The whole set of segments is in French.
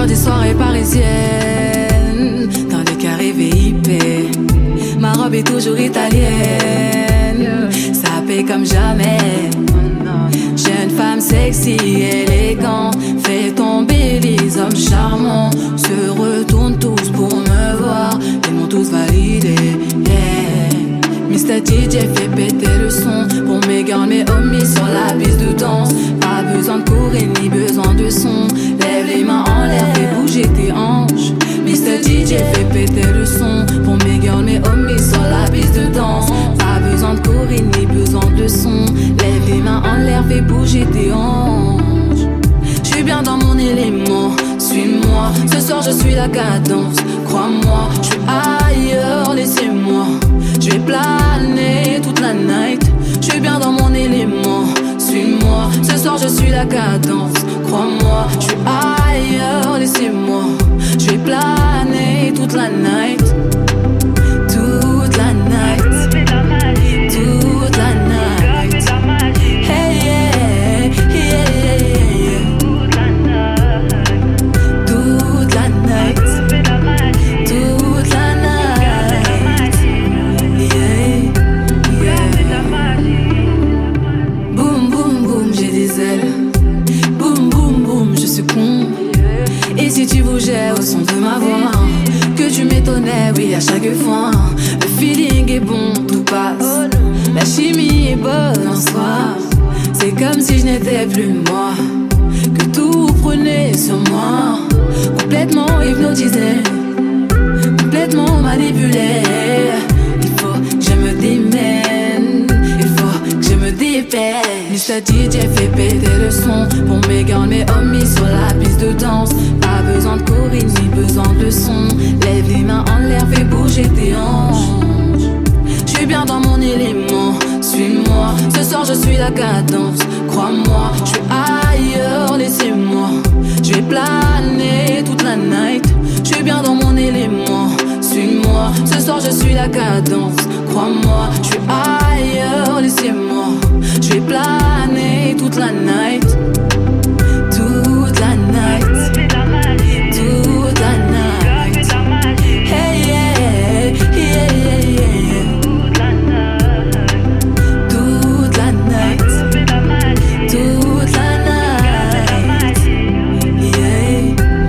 des soirées parisiennes, dans les carrés VIP. Ma robe est toujours italienne, ça paye comme jamais. Jeune femme sexy, élégante, fait tomber les hommes charmants. Se retournent tous pour me voir, ils m'ont tous validé, yeah. Mr. DJ fait péter le son pour mes gars, mes homies sur la piste de danse. Pas besoin de courir ni besoin de son. Lève les mains en l'air, fais bouger tes hanches. Mr. DJ fait péter le son pour mes gars, mes homies sur la piste de danse. Pas besoin de courir ni besoin de son. Lève les mains en l'air, fais bouger tes hanches. J'suis bien dans mon élément, suis-moi. Ce soir je suis la cadence, crois-moi. J'suis ailleurs, laissez-moi. Je vais planer toute la night. Je suis bien dans mon élément, suis-moi. Ce soir je suis la cadence, crois-moi. Je suis ailleurs, laissez-moi. Je vais planer toute la night. Toute la night. Toute la night. Hey yeah, yeah, yeah, yeah. Toute la night. Toute la night. Boum boum boum, j'ai des ailes. Boum boum boum, je suis con. Et si tu bougeais au son de ma voix, que tu m'étonnais, oui, à chaque fois. Le feeling est bon, tout passe. La chimie est bonne en soi. C'est comme si je n'étais plus moi, que tout prenait sur moi. Complètement hypnotisé, complètement manipulé. Il faut que je me démène, il faut que je me dépêche. Mr. DJ fait péter le son pour mes gars, mes homies sur la piste de danse. Pas besoin de courir ni besoin de son. Lève les mains en l'air, fais bouger tes hanches. J'suis bien dans mon élément, suis-moi. Ce soir je suis la cadence, crois-moi. J'suis ailleurs, laissez-moi. J'vais planer toute la night. J'suis bien dans mon élément, suis-moi. Ce soir je suis la cadence, crois-moi. J'suis ailleurs, laissez-moi. J'vais planer toute la night. Toute la night. Toute la night. Hey yeah, yeah, yeah, yeah. Toute la night. Toute la night. Yeah,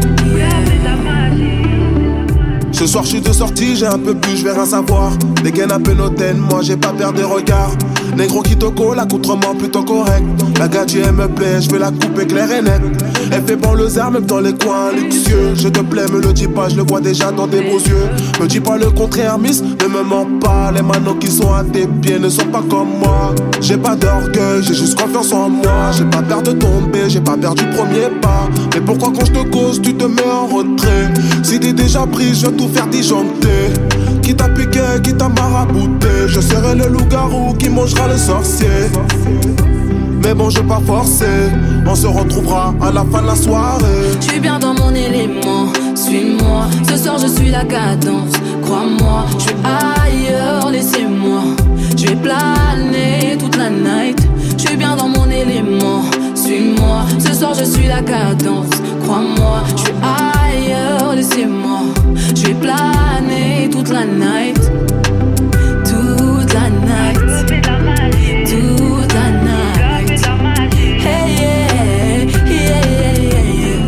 yeah. Ce soir je suis de sortie, j'ai un peu bu, je vais rien savoir. Les gaines un peu notaines, moi j'ai pas peur des regards. Négro qui te colle, accoutrement plutôt correct. La gadget elle me plaît, je vais la couper claire et nette. Elle fait bon le zar même dans les coins luxueux. Je te plais, me le dis pas, je le vois déjà dans tes beaux yeux. Me dis pas le contraire, miss, ne me mens pas. Les manos qui sont à tes pieds ne sont pas comme moi. J'ai pas d'orgueil, j'ai juste confiance en moi. J'ai pas peur de tomber, j'ai pas peur du premier pas. Mais pourquoi quand je te cause, tu te mets en retrait? Si t'es déjà pris, je vais tout faire disjoncter. Qui t'a piqué, qui t'a marabouté. Je serai le loup-garou qui mangera le sorcier. Mais bon, je vais pas forcer. On se retrouvera à la fin de la soirée. Je suis bien dans mon élément, suis-moi. Ce soir je suis la cadence, crois-moi. Je suis ailleurs, laissez-moi. Je vais planer toute la night. Je suis bien dans mon élément, suis-moi. Ce soir je suis la cadence, crois-moi. Je suis ailleurs, laissez-moi. Je vais planer toute la night. Toute la night. Toute la night. Hey yeah, yeah, yeah, yeah.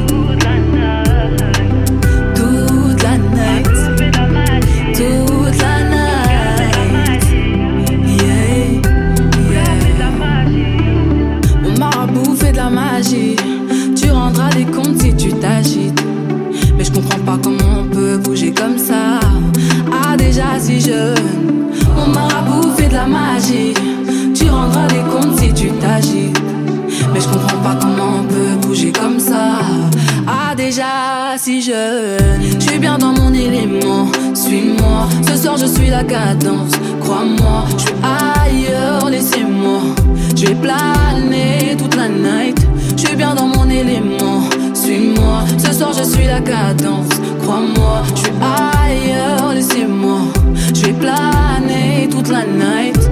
Toute la night. Toute la night. Yeah, yeah. Mon marabout fait de la magie. Tu rendras des comptes si tu t'agites. Mais je comprends pas comment on peut bouger comme ça. Ah, déjà si jeune. Mon marabout fait de la magie. Tu rendras des comptes si tu t'agites. Mais je comprends pas comment on peut bouger comme ça. Ah, déjà si jeune. Je suis bien dans mon élément, suis-moi. Ce soir je suis la cadence, crois-moi. Je suis ailleurs, laissez-moi. Je vais planer toute la night. Je suis bien dans mon élément, suis-moi. Ce soir je suis la cadence, crois-moi. Je suis ailleurs, laissez-moi. Je vais planer toute la night.